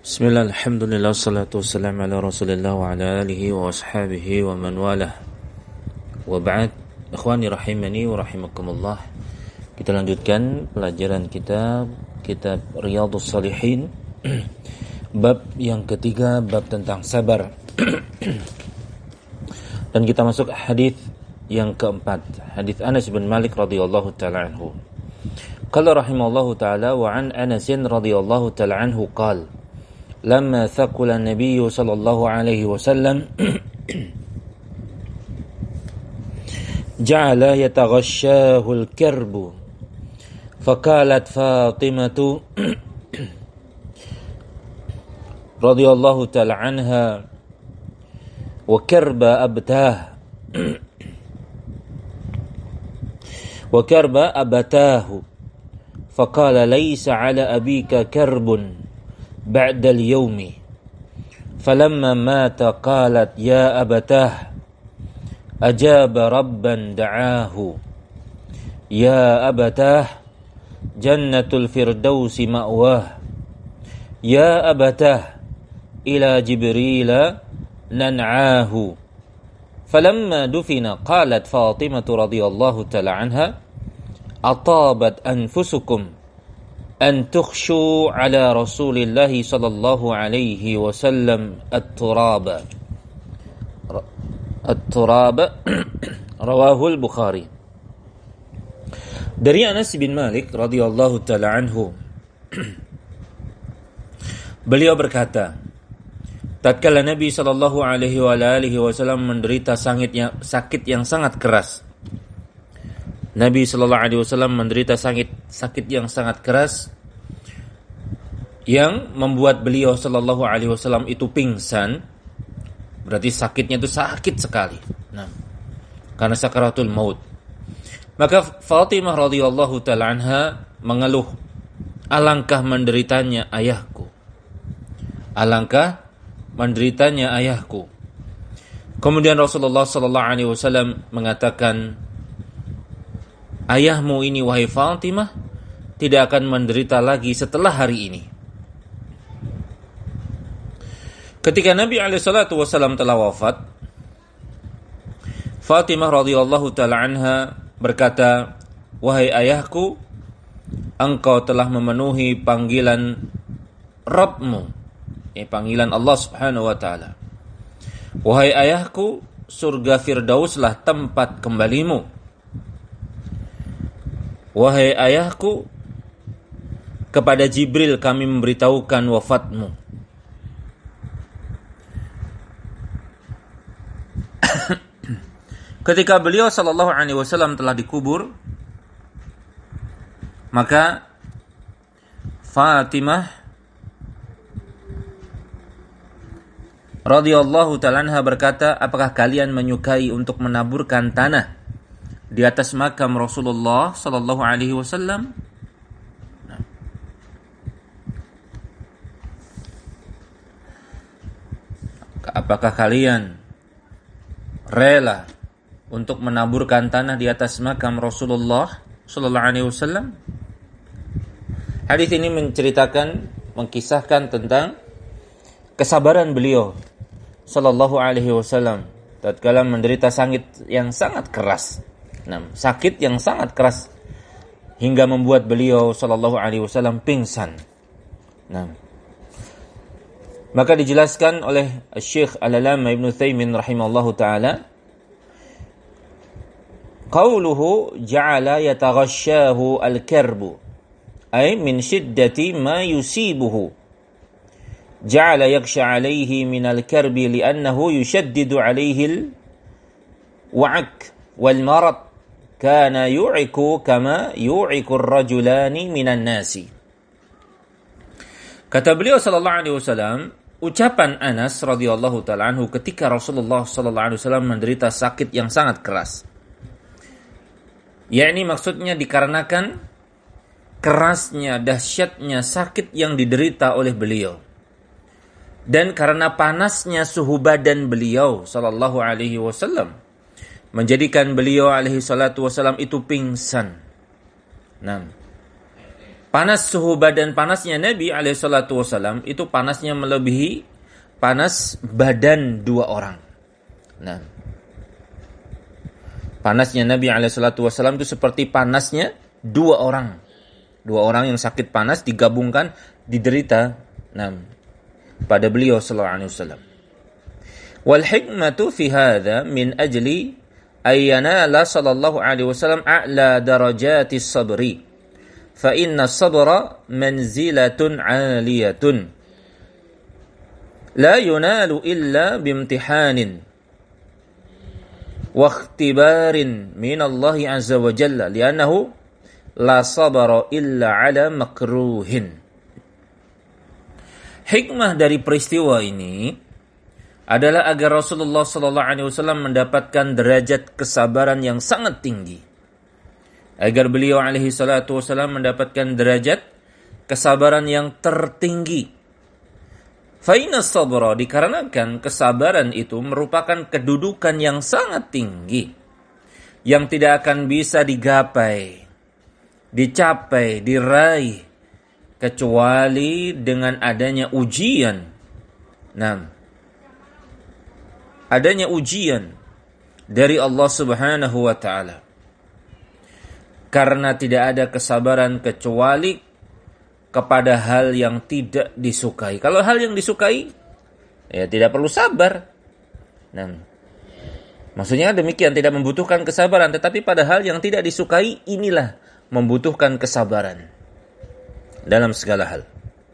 Bismillah, alhamdulillah, salatu wassalamu ala rasulillah wa ala alihi wa ashabihi wa man walah. Wa ba'd, ikhwani rahimani wa rahimakumullah. Kita lanjutkan pelajaran kitab Riyadhus Shalihin. Bab yang ketiga, bab tentang sabar. Dan kita masuk hadis yang keempat, hadis Anas bin Malik radhiyallahu taala anhu. Qala rahimallahu taala wa an Anas radhiyallahu taala anhu qala لما ثقل النبي صلى الله عليه وسلم جعل يتغشاه الكرب فقالت فاطمة رضي الله تعالى عنها وكرب أبتاه فقال ليس على أبيك كرب بعد اليوم فلما مات قالت يا أبتاه أجاب ربا دعاه يا أبتاه جنة الفردوس مأواه يا أبتاه إلى جبريل ننعاه فلما دفن قالت فاطمة رضي الله تعالى عنها أطابت أنفسكم أن تخشوا على رسول الله صلى الله عليه وسلم التراب رواه البخاري. Dari Anas bin Malik radhiyallahu taala anhu, beliau berkata, tatkala Nabi sallallahu alaihi wasallam menderita sakit yang sangat keras. Nabi sallallahu alaihi wasallam menderita sakit yang sangat keras yang membuat beliau sallallahu alaihi wasallam itu pingsan. Berarti sakitnya itu sakit sekali. Nah, karena sakaratul maut. Maka Fatimah radhiyallahu taala anha mengeluh, alangkah menderitanya ayahku. Alangkah menderitanya ayahku. Kemudian Rasulullah sallallahu alaihi wasallam mengatakan, ayahmu ini wahai Fatimah tidak akan menderita lagi setelah hari ini. Ketika Nabi alaihissalatu wassalam telah wafat, Fatimah radhiyallahu ta'ala anha berkata, wahai ayahku, engkau telah memenuhi panggilan Rabbmu, panggilan Allah subhanahu wa ta'ala. Wahai ayahku, surga Firdauslah tempat kembalimu. Wahai ayahku, kepada Jibril kami memberitahukan wafatmu. Ketika beliau sallallahu alaihi wasallam telah dikubur, maka Fatimah radhiyallahu ta'ala anha berkata, apakah kalian menyukai untuk menaburkan tanah di atas makam Rasulullah sallallahu alaihi wasallam? Apakah kalian rela untuk menaburkan tanah di atas makam Rasulullah sallallahu alaihi wasallam? Hadis ini mengkisahkan tentang kesabaran beliau sallallahu alaihi wasallam tatkala menderita sakit yang sangat keras. Sakit yang sangat keras hingga membuat beliau sallallahu alaihi wasallam pingsan. Maka dijelaskan oleh Syekh Al-Allamah Ibnu Utsaimin rahimahullahu taala, qauluhu ja'ala yataghashahu al-karbu ay min shiddati ma yusibuhu. Ja'ala yakhsha 'alayhi min al-karbi li'annahu yushaddidu 'alayhi al-wa'ak wal marad. Kana yu'iku kama yu'iku ar-rajulani minan nasi. Kata beliau sallallahu alaihi wasallam, ucapan Anas radhiyallahu taala anhu ketika Rasulullah sallallahu alaihi wasallam menderita sakit yang sangat keras. Yakni maksudnya dikarenakan kerasnya, dahsyatnya sakit yang diderita oleh beliau. Dan karena panasnya suhu badan beliau sallallahu alaihi wasallam menjadikan beliau alaihi salatu wasallam itu pingsan. panas suhu badan panasnya Nabi SAW itu panasnya melebihi panas badan 2 orang. Nah, panasnya Nabi SAW itu seperti panasnya 2 orang. 2 orang yang sakit panas digabungkan diderita. Nah, pada beliau sallallahu alaihi wasallam. Wal hikmatu fi hadza min ajli ayyanala sallallahu alaihi wasallam a'la darajatis sabri. Fa inna sabra manzilatun 'aliyatun la yunalu illa bimtihanin wa ikhtibarin min Allah azza wa jalla li'annahu la sabara illa 'ala makruhin. Hikmah dari peristiwa ini adalah agar Rasulullah sallallahu alaihi wasallam mendapatkan derajat kesabaran yang sangat tinggi. Agar beliau alaihi salatu wasallam mendapatkan derajat kesabaran yang tertinggi. Fa inna sabra, dikarenakan kesabaran itu merupakan kedudukan yang sangat tinggi yang tidak akan bisa digapai, dicapai, diraih kecuali dengan adanya ujian. Nah, adanya ujian dari Allah Subhanahu wa taala. Karena tidak ada kesabaran kecuali kepada hal yang tidak disukai. Kalau hal yang disukai, ya tidak perlu sabar. Nah, maksudnya demikian, tidak membutuhkan kesabaran. Tetapi pada hal yang tidak disukai, inilah membutuhkan kesabaran dalam segala hal.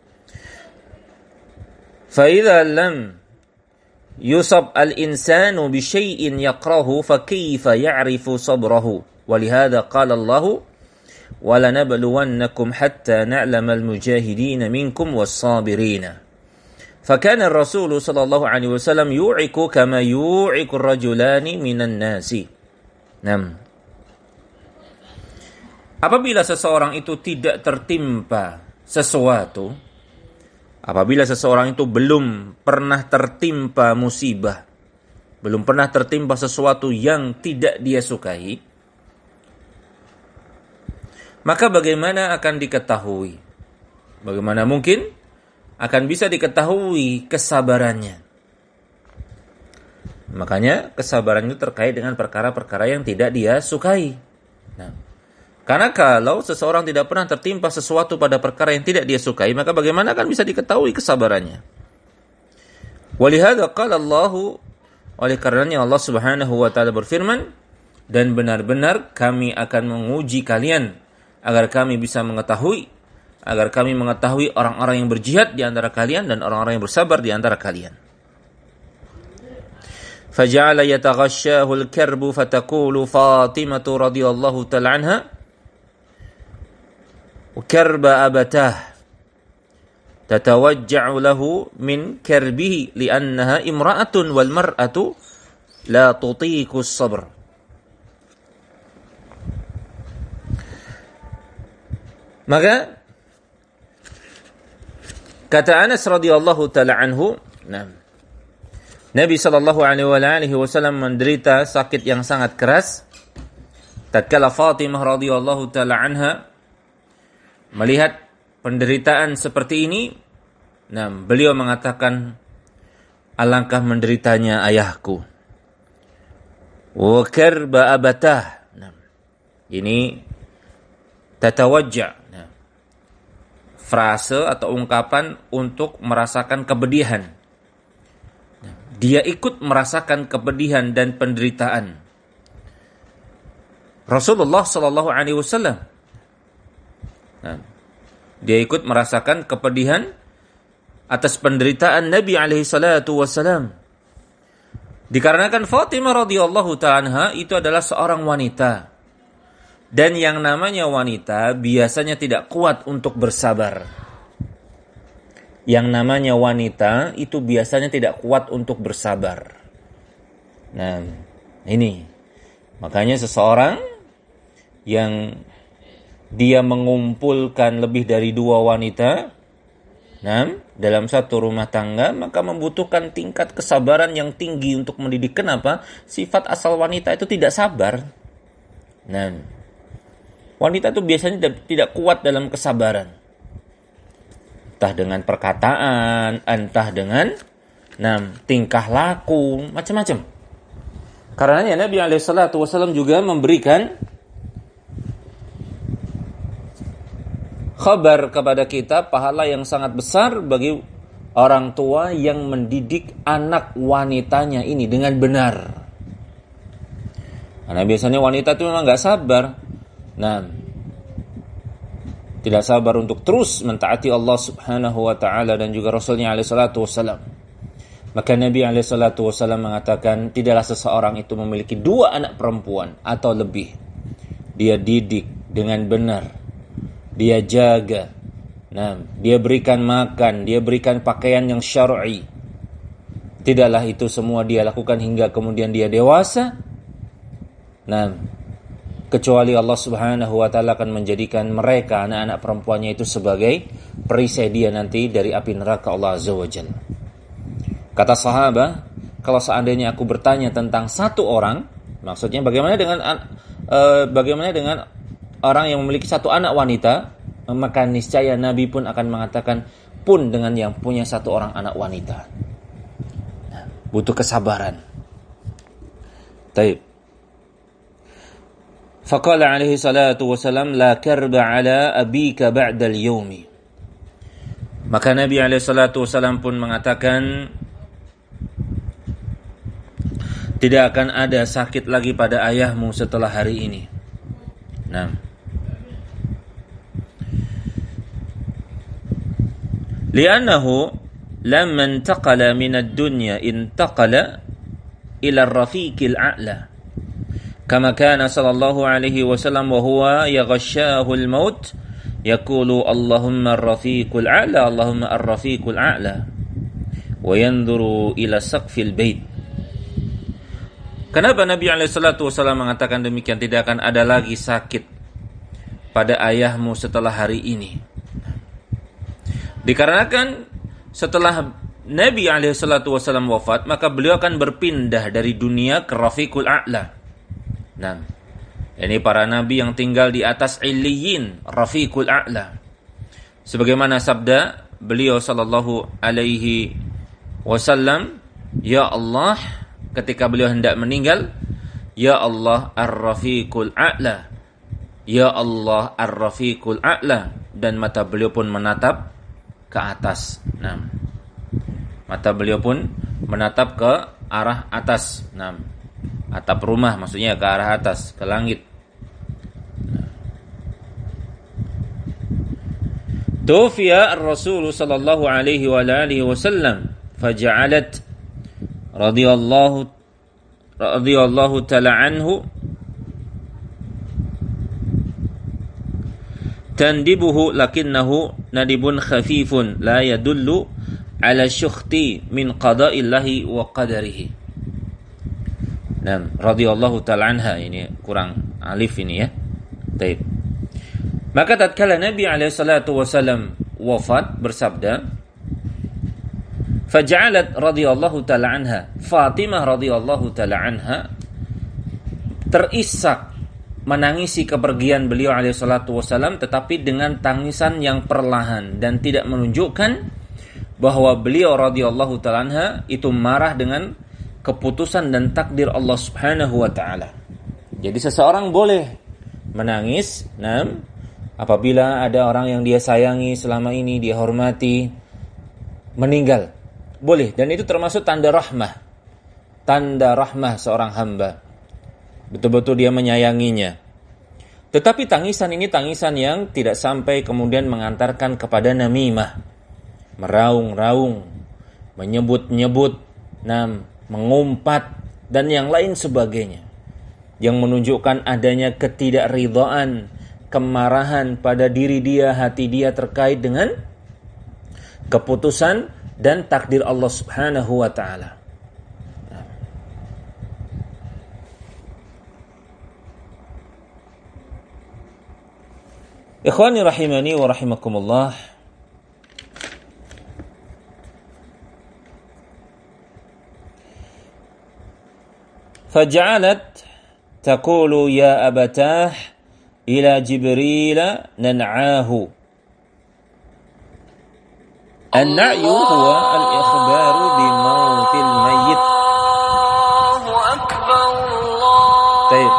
فَإِذَا لَمْ يُصَبْ الْإِنسَانُ بِشَيْءٍ يَقْرَهُ فَكَيْفَ يَعْرِفُ صَبْرَهُ وَلِهَذَا قَالَ اللَّهُ وَلَنَبْلُوَنَّكُمْ حَتَّى نَعْلَمَ الْمُجَاهِدِينَ مِنْكُمْ وَالصَّابِرِينَ فَكَانَ الرَّسُولُ صلى الله عليه وسلم يُوعِكُ كَمَا يُوعِكُ الرَّجُلَانِ مِنَ النَّاسِ. Apabila seseorang itu tidak tertimpa sesuatu, apabila seseorang itu belum pernah tertimpa musibah, belum pernah tertimpa sesuatu yang tidak dia sukai, maka bagaimana akan diketahui? Bagaimana mungkin akan bisa diketahui kesabarannya? Makanya kesabaran itu terkait dengan perkara-perkara yang tidak dia sukai. Nah, karena kalau seseorang tidak pernah tertimpa sesuatu pada perkara yang tidak dia sukai, maka bagaimana akan bisa diketahui kesabarannya? Walihada qala Allahu, oleh karenanya Allah Subhanahu wa taala berfirman, dan benar-benar kami akan menguji kalian agar kami bisa mengetahui, agar kami mengetahui orang-orang yang berjihad di antara kalian dan orang-orang yang bersabar di antara kalian. Faja'ala yataghasyahu al-karbu fataqulu Fatimah radhiyallahu ta'ala anha وكرب أبتاه تتوجع له من كربه لأنها امرأة والمرأة لا تطيق الصبر. Maka kata Anas radhiyallahu taala anhu, Nabi sallallahu alaihi wasallam menderita sakit yang sangat keras tatkala Fatimah radhiyallahu taala anha melihat penderitaan seperti ini. Beliau mengatakan, alangkah menderitanya ayahku. Wa karba abatah. Ini tatawajja. Frase atau ungkapan untuk merasakan kepedihan. Dia ikut merasakan kepedihan dan penderitaan Rasulullah sallallahu alaihi wasallam. Dia ikut merasakan kepedihan atas penderitaan Nabi alaihi salatu wasalam. Dikarenakan Fatimah radhiyallahu ta'ala itu adalah seorang wanita. Dan yang namanya wanita biasanya tidak kuat untuk bersabar. Yang namanya wanita itu biasanya tidak kuat untuk bersabar. Nah, ini. Makanya seseorang yang dia mengumpulkan lebih dari 2 wanita dalam satu rumah tangga, maka membutuhkan tingkat kesabaran yang tinggi untuk mendidik. Kenapa? Sifat asal wanita itu tidak sabar. Wanita itu biasanya tidak kuat dalam kesabaran. Entah dengan perkataan, entah dengan tingkah laku, macam-macam. Karenanya Nabi SAW juga memberikan kabar kepada kita pahala yang sangat besar bagi orang tua yang mendidik anak wanitanya ini dengan benar. Karena biasanya wanita itu memang gak sabar. Tidak sabar untuk terus mentaati Allah Subhanahu wa taala dan juga Rasulnya alaihi salatu wasallam. Maka Nabi alaihi salatu wasallam mengatakan, tidaklah seseorang itu memiliki 2 anak perempuan atau lebih. Dia didik dengan benar. Dia jaga. Dia berikan makan, dia berikan pakaian yang syar'i. Tidaklah itu semua dia lakukan hingga kemudian dia dewasa. Kecuali Allah Subhanahu wa taala akan menjadikan mereka anak-anak perempuannya itu sebagai perisai dia nanti dari api neraka Allah Azza wa Jalla. Kata sahabat, kalau seandainya aku bertanya tentang satu orang, maksudnya bagaimana dengan orang yang memiliki 1 anak wanita, maka niscaya Nabi pun akan mengatakan pun dengan yang punya 1 orang anak wanita. Butuh kesabaran. Taib. Faqala alaihi salatu wasalam, la karba ala abika ba'dal yawmi. Maka Nabi alaihi salatu wasalam pun mengatakan, tidak akan ada sakit lagi pada ayahmu setelah hari ini. Li'annahu lamma intaqala min ad-dunya intaqala ila ar-rafiqil a'la. Kama kana sallallahu alaihi wasallam wa huwa yaghashahu al-maut yaqulu Allahumma ar-rafiqul a'la, Allahumma ar-rafiqul a'la, wa yanzuru ila saqfil bait. Kenapa Nabi alaihi salatu wasallam mengatakan demikian? Tidak akan ada lagi sakit pada ayahmu setelah hari ini. Dikarenakan setelah Nabi alaihi salatu wasallam wafat, maka beliau akan berpindah dari dunia ke Rafiqul A'la. Ini para nabi yang tinggal di atas Illiyin, Rafiqul A'la. Sebagaimana sabda beliau sallallahu alaihi wasallam, ya Allah, ketika beliau hendak meninggal, ya Allah Ar-Rafiqul A'la, ya Allah Ar-Rafiqul A'la, dan mata beliau pun menatap ke atas. Mata beliau pun menatap ke arah atas. Atap rumah maksudnya ke arah atas, ke langit. Tufiya ar-Rasul sallallahu alaihi wa alihi wasallam faja'alat radhiyallahu ta'ala anhu tandibuhu lakinnahu nadibun khafifun la yadullu ala syukhti min qada'illahi wa qadarihi. Radhiyallahu ta'ala anha, ini kurang alif ini ya. Baik. Maka tatkala Nabi alaihi salatu wasallam wafat bersabda, faja'alat radhiyallahu ta'ala anha, Fatimah radhiyallahu ta'ala anha terisak menangisi kepergian beliau alaihi salatu wasallam, tetapi dengan tangisan yang perlahan dan tidak menunjukkan bahwa beliau radhiyallahu ta'ala anha itu marah dengan keputusan dan takdir Allah Subhanahu wa taala. Jadi seseorang boleh menangis apabila ada orang yang dia sayangi selama ini, dia hormati, meninggal. Boleh, dan itu termasuk tanda rahmah. Tanda rahmah seorang hamba. Betul-betul dia menyayanginya. Tetapi tangisan ini tangisan yang tidak sampai kemudian mengantarkan kepada namimah. Meraung-raung, menyebut-nyebut, mengumpat, dan yang lain sebagainya, yang menunjukkan adanya ketidakridhaan, kemarahan pada diri dia, hati dia terkait dengan keputusan dan takdir Allah Subhanahu wa taala. Ikhwani rahimani wa rahimakumullah. Faja'alat taqulu ya abatah ila Jibril nan'ahu. An-na'yu huwa al-ikhbaru bi mautil mayyit. Allahu akbar. Baik.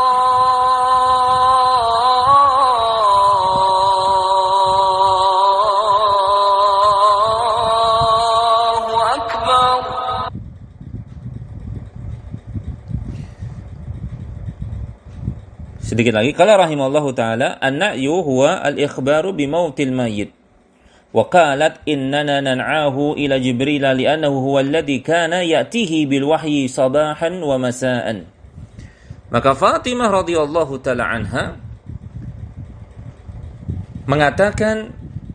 Sedikit lagi, qala rahimallahu taala, an-na'yu huwa al-ikhbaru bi mautil mayyit. Wa qalat innana nan'ahu ila Jibril li'annahu huwa alladhi kana ya'tihi bil wahyi sabahan wa masaan. Maka Fatimah radhiyallahu taala anha mengatakan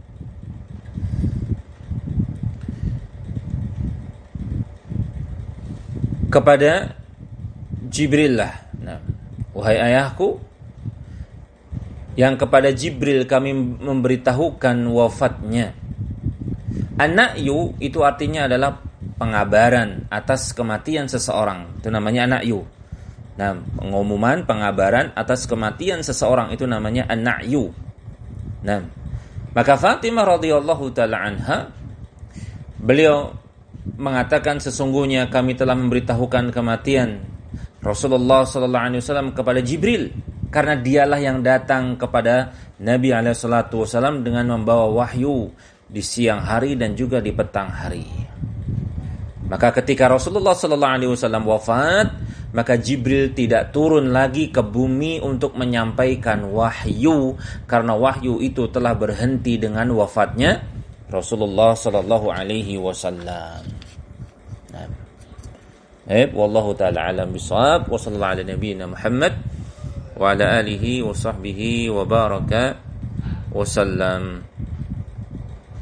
kepada Jibril lah, nah, wahai ayahku, yang kepada Jibril kami memberitahukan wafatnya. An-na'yu itu artinya adalah pengabaran atas kematian seseorang. Itu namanya an-na'yu. Nah, pengumuman, pengabaran atas kematian seseorang itu namanya an-na'yu. Nah, maka Fatimah radhiyallahu taala anha, beliau mengatakan sesungguhnya kami telah memberitahukan kematian Rasulullah sallallahu alaihi wasallam kepada Jibril, karena dialah yang datang kepada Nabi alaihi salatu wasallam dengan membawa wahyu di siang hari dan juga di petang hari. Maka ketika Rasulullah sallallahu alaihi wasallam wafat, maka Jibril tidak turun lagi ke bumi untuk menyampaikan wahyu, karena wahyu itu telah berhenti dengan wafatnya Rasulullah sallallahu alaihi wasallam. Wallahu ta'ala alam bisawab, wa sallallahu ala nabiyyina Muhammad wa ala alihi wa sahbihi wa baraka wa sallam.